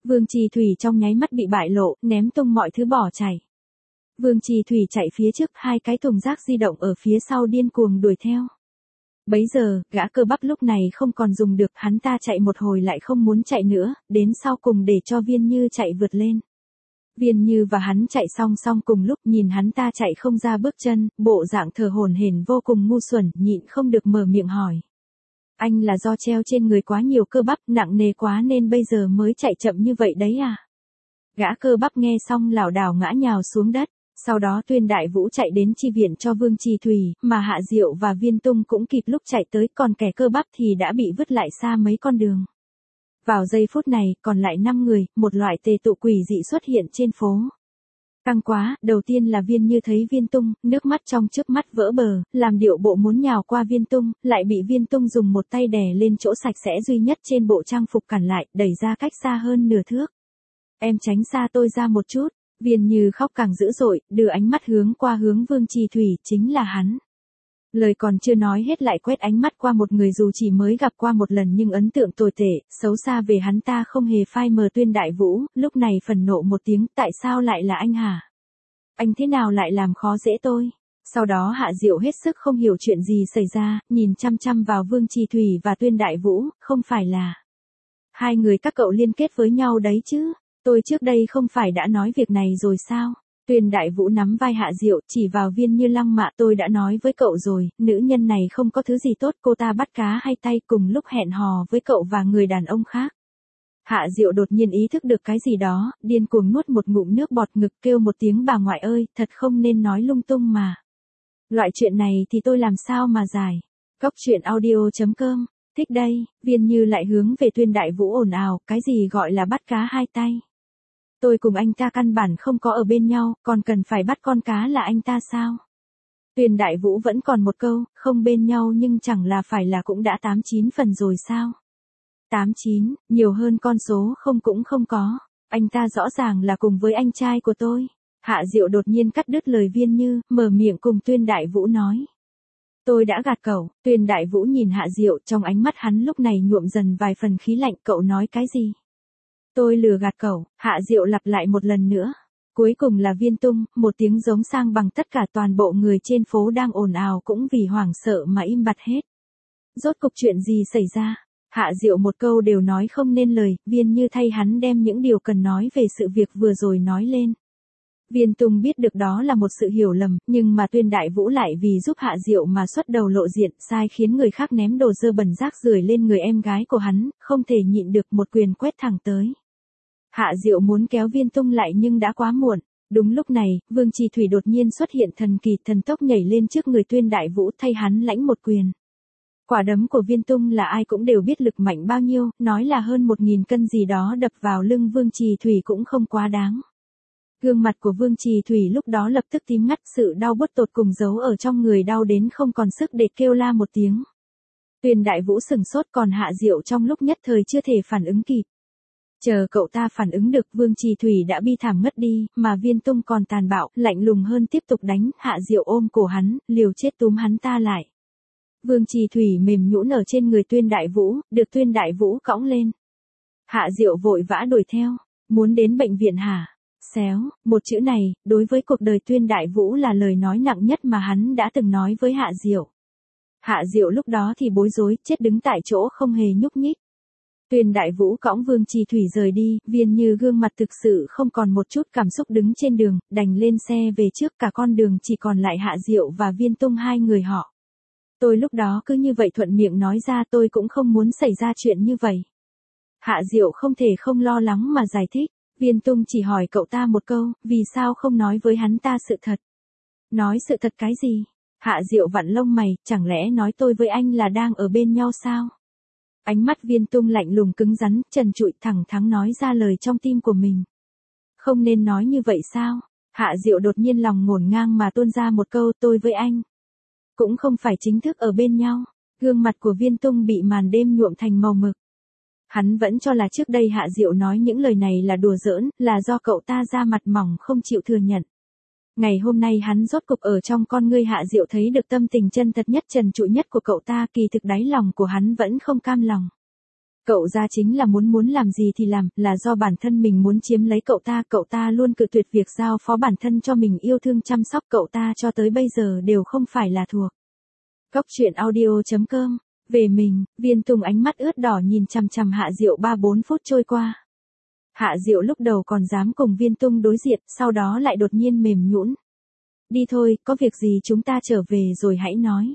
Vương Trì Thủy trong nháy mắt bị bại lộ, ném tung mọi thứ bỏ chạy. Vương Trì Thủy chạy phía trước, hai cái thùng rác di động ở phía sau điên cuồng đuổi theo. Bấy giờ, gã cơ bắp lúc này không còn dùng được, hắn ta chạy một hồi lại không muốn chạy nữa, đến sau cùng để cho Viên Như chạy vượt lên. Viên Như và hắn chạy song song cùng lúc, nhìn hắn ta chạy không ra bước chân, bộ dạng thở hổn hển vô cùng ngu xuẩn, nhịn không được mở miệng hỏi. Anh là do treo trên người quá nhiều cơ bắp, nặng nề quá nên bây giờ mới chạy chậm như vậy đấy à? Gã cơ bắp nghe xong lảo đảo ngã nhào xuống đất. Sau đó Tuyên Đại Vũ chạy đến chi viện cho Vương Trì Thủy, mà Hạ Diệu và Viên Tung cũng kịp lúc chạy tới, còn kẻ cơ bắp thì đã bị vứt lại xa mấy con đường. Vào giây phút này, còn lại 5 người, một loại tề tụ quỷ dị xuất hiện trên phố. Căng quá, đầu tiên là Viên Như thấy Viên Tung, nước mắt trong trước mắt vỡ bờ, làm điệu bộ muốn nhào qua Viên Tung, lại bị Viên Tung dùng một tay đè lên chỗ sạch sẽ duy nhất trên bộ trang phục cản lại, đẩy ra cách xa hơn nửa thước. Em tránh xa tôi ra một chút. Viên Như khóc càng dữ dội, đưa ánh mắt hướng qua hướng Vương Trì Thủy, chính là hắn. Lời còn chưa nói hết lại quét ánh mắt qua một người dù chỉ mới gặp qua một lần nhưng ấn tượng tồi tệ, xấu xa về hắn ta không hề phai mờ. Tuyên Đại Vũ, lúc này phẫn nộ một tiếng, tại sao lại là anh hả? Anh thế nào lại làm khó dễ tôi? Sau đó Hạ Diệu hết sức không hiểu chuyện gì xảy ra, nhìn chăm chăm vào Vương Trì Thủy và Tuyên Đại Vũ, không phải là hai người các cậu liên kết với nhau đấy chứ? Tôi trước đây không phải đã nói việc này rồi sao? Tuyên Đại Vũ nắm vai Hạ Diệu, chỉ vào Viên Như lăng mạ, tôi đã nói với cậu rồi, nữ nhân này không có thứ gì tốt, cô ta bắt cá hay tay cùng lúc hẹn hò với cậu và người đàn ông khác. Hạ Diệu đột nhiên ý thức được cái gì đó, điên cuồng nuốt một ngụm nước bọt ngực, kêu một tiếng bà ngoại ơi, thật không nên nói lung tung mà. Loại chuyện này thì tôi làm sao mà giải. Góc truyện audio.com, thích đây. Viên Như lại hướng về Tuyên Đại Vũ ồn ào, cái gì gọi là bắt cá hai tay? Tôi cùng anh ta căn bản không có ở bên nhau, còn cần phải bắt con cá là anh ta sao? Tuyên Đại Vũ vẫn còn một câu, không bên nhau nhưng chẳng là phải là cũng đã 8-9 phần rồi sao? 8-9, nhiều hơn con số không cũng không có. Anh ta rõ ràng là cùng với anh trai của tôi. Hạ Diệu đột nhiên cắt đứt lời Viên Như, mở miệng cùng Tuyên Đại Vũ nói. Tôi đã gạt cậu. Tuyên Đại Vũ nhìn Hạ Diệu, trong ánh mắt hắn lúc này nhuộm dần vài phần khí lạnh, cậu nói cái gì? Tôi lừa gạt cậu. Hạ Diệu lặp lại một lần nữa. Cuối cùng là Viên Tung, một tiếng giống sang bằng tất cả toàn bộ người trên phố đang ồn ào cũng vì hoảng sợ mà im bặt hết. Rốt cục chuyện gì xảy ra? Hạ Diệu một câu đều nói không nên lời, Viên Như thay hắn đem những điều cần nói về sự việc vừa rồi nói lên. Viên Tung biết được đó là một sự hiểu lầm, nhưng mà Tuyên Đại Vũ lại vì giúp Hạ Diệu mà xuất đầu lộ diện, sai khiến người khác ném đồ dơ bẩn rác rưởi lên người em gái của hắn, không thể nhịn được một quyền quét thẳng tới. Hạ Diệu muốn kéo Viên Tung lại nhưng đã quá muộn. Đúng lúc này, Vương Trì Thủy đột nhiên xuất hiện thần kỳ thần tốc nhảy lên trước người Tuyên Đại Vũ thay hắn lãnh một quyền. Quả đấm của Viên Tung là ai cũng đều biết lực mạnh bao nhiêu, nói là hơn 1000 cân gì đó đập vào lưng Vương Trì Thủy cũng không quá đáng. Gương mặt của Vương Trì Thủy lúc đó lập tức tím ngắt, sự đau buốt tột cùng giấu ở trong người đau đến không còn sức để kêu la một tiếng. Tuyên Đại Vũ sửng sốt, còn Hạ Diệu trong lúc nhất thời chưa thể phản ứng kịp. Chờ cậu ta phản ứng được, Vương Trì Thủy đã bi thảm ngất đi, mà Viên Tung còn tàn bạo, lạnh lùng hơn tiếp tục đánh. Hạ Diệu ôm cổ hắn, liều chết túm hắn ta lại. Vương Trì Thủy mềm nhũn ở trên người Tuyên Đại Vũ, được Tuyên Đại Vũ cõng lên. Hạ Diệu vội vã đuổi theo, muốn đến bệnh viện hả? Xéo, một chữ này, đối với cuộc đời Tuyên Đại Vũ là lời nói nặng nhất mà hắn đã từng nói với Hạ Diệu. Hạ Diệu lúc đó thì bối rối, chết đứng tại chỗ không hề nhúc nhích. Tuyên Đại Vũ cõng Vương Trì Thủy rời đi, Viên Như gương mặt thực sự không còn một chút cảm xúc đứng trên đường, đành lên xe về trước, cả con đường chỉ còn lại Hạ Diệu và Viên Tung hai người họ. Tôi lúc đó cứ như vậy thuận miệng nói ra, tôi cũng không muốn xảy ra chuyện như vậy. Hạ Diệu không thể không lo lắng mà giải thích. Viên Tung chỉ hỏi cậu ta một câu, vì sao không nói với hắn ta sự thật? Nói sự thật cái gì? Hạ Diệu vặn lông mày, chẳng lẽ nói tôi với anh là đang ở bên nhau sao? Ánh mắt Viên Tung lạnh lùng cứng rắn, trần trụi, thẳng thắn nói ra lời trong tim của mình. Không nên nói như vậy sao? Hạ Diệu đột nhiên lòng ngổn ngang mà tuôn ra một câu, tôi với anh cũng không phải chính thức ở bên nhau. Gương mặt của Viên Tung bị màn đêm nhuộm thành màu mực. Hắn vẫn cho là trước đây Hạ Diệu nói những lời này là đùa giỡn, là do cậu ta da mặt mỏng không chịu thừa nhận. Ngày hôm nay hắn rốt cục ở trong con ngươi Hạ Diệu thấy được tâm tình chân thật nhất, trần trụi nhất của cậu ta, kỳ thực đáy lòng của hắn vẫn không cam lòng. Cậu ra chính là muốn làm gì thì làm, là do bản thân mình muốn chiếm lấy cậu ta luôn cự tuyệt việc giao phó bản thân cho mình yêu thương chăm sóc cậu ta cho tới bây giờ đều không phải là thuộc. Cóc truyện audio.com. Về mình, Viên Tùng ánh mắt ướt đỏ nhìn chằm chằm Hạ Diệu 3-4 phút trôi qua. Hạ Diệu lúc đầu còn dám cùng Viên Tùng đối diện, sau đó lại đột nhiên mềm nhũn. Đi thôi, có việc gì chúng ta trở về rồi hãy nói.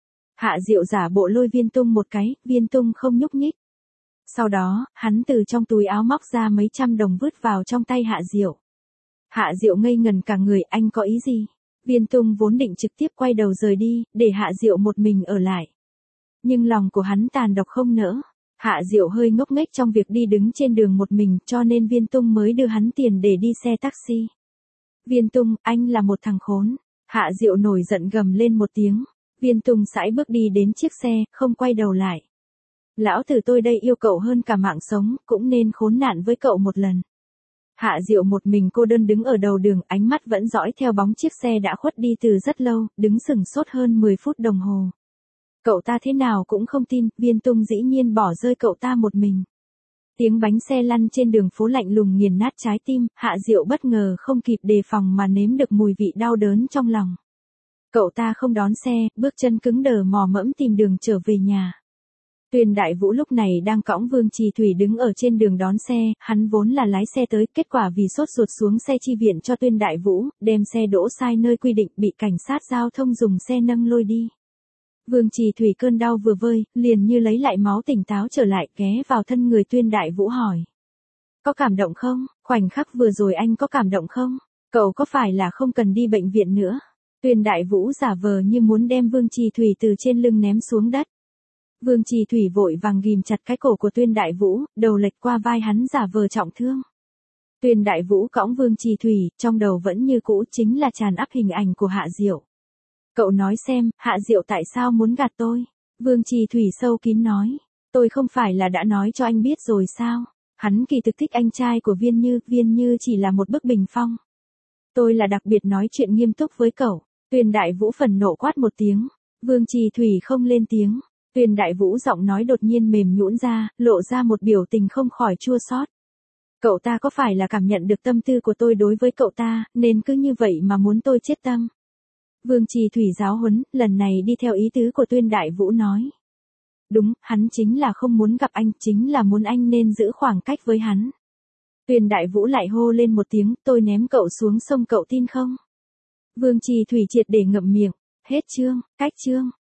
Hạ Diệu giả bộ lôi Viên Tùng một cái, Viên Tùng không nhúc nhích. Sau đó, hắn từ trong túi áo móc ra mấy trăm đồng vứt vào trong tay Hạ Diệu. Hạ Diệu ngây ngần cả người, anh có ý gì? Viên Tùng vốn định trực tiếp quay đầu rời đi, để Hạ Diệu một mình ở lại. Nhưng lòng của hắn tàn độc không nỡ. Hạ Diệu hơi ngốc nghếch trong việc đi đứng trên đường một mình cho nên Viên Tùng mới đưa hắn tiền để đi xe taxi. Viên Tùng, anh là một thằng khốn. Hạ Diệu nổi giận gầm lên một tiếng. Viên Tùng sải bước đi đến chiếc xe, không quay đầu lại. Lão tử tôi đây yêu cậu hơn cả mạng sống, cũng nên khốn nạn với cậu một lần. Hạ Diệu một mình cô đơn đứng ở đầu đường, ánh mắt vẫn dõi theo bóng chiếc xe đã khuất đi từ rất lâu, đứng sừng sốt hơn 10 phút đồng hồ. Cậu ta thế nào cũng không tin, Viên Tùng dĩ nhiên bỏ rơi cậu ta một mình. Tiếng bánh xe lăn trên đường phố lạnh lùng nghiền nát trái tim, Hạ Diệu bất ngờ không kịp đề phòng mà nếm được mùi vị đau đớn trong lòng. Cậu ta không đón xe, bước chân cứng đờ mò mẫm tìm đường trở về nhà. Tuyên Đại Vũ lúc này đang cõng Vương Trì Thủy đứng ở trên đường đón xe, hắn vốn là lái xe tới, kết quả vì sốt ruột xuống xe chi viện cho Tuyên Đại Vũ, đem xe đỗ sai nơi quy định bị cảnh sát giao thông dùng xe nâng lôi đi. Vương Trì Thủy cơn đau vừa vơi, liền như lấy lại máu tỉnh táo trở lại, ghé vào thân người Tuyên Đại Vũ hỏi. Có cảm động không? Khoảnh khắc vừa rồi anh có cảm động không? Cậu có phải là không cần đi bệnh viện nữa? Tuyên Đại Vũ giả vờ như muốn đem Vương Trì Thủy từ trên lưng ném xuống đất. Vương Trì Thủy vội vàng ghim chặt cái cổ của Tuyên Đại Vũ, đầu lệch qua vai hắn giả vờ trọng thương. Tuyên Đại Vũ cõng Vương Trì Thủy, trong đầu vẫn như cũ chính là tràn ắp hình ảnh của Hạ Diệu. Cậu nói xem, Hạ Diệu tại sao muốn gạt tôi? Vương Trì Thủy sâu kín nói. Tôi không phải là đã nói cho anh biết rồi sao? Hắn kỳ thực thích anh trai của Viên Như chỉ là một bức bình phong. Tôi là đặc biệt nói chuyện nghiêm túc với cậu. Tuyên Đại Vũ phần nộ quát một tiếng. Vương Trì Thủy không lên tiếng. Tuyên Đại Vũ giọng nói đột nhiên mềm nhũn ra, lộ ra một biểu tình không khỏi chua xót. Cậu ta có phải là cảm nhận được tâm tư của tôi đối với cậu ta, nên cứ như vậy mà muốn tôi chết tâm? Vương Trì Thủy giáo huấn, lần này đi theo ý tứ của Tuyên Đại Vũ nói. Đúng, hắn chính là không muốn gặp anh, chính là muốn anh nên giữ khoảng cách với hắn. Tuyên Đại Vũ lại hô lên một tiếng, tôi ném cậu xuống sông cậu tin không? Vương Trì Thủy triệt để ngậm miệng, hết chương, cách chương.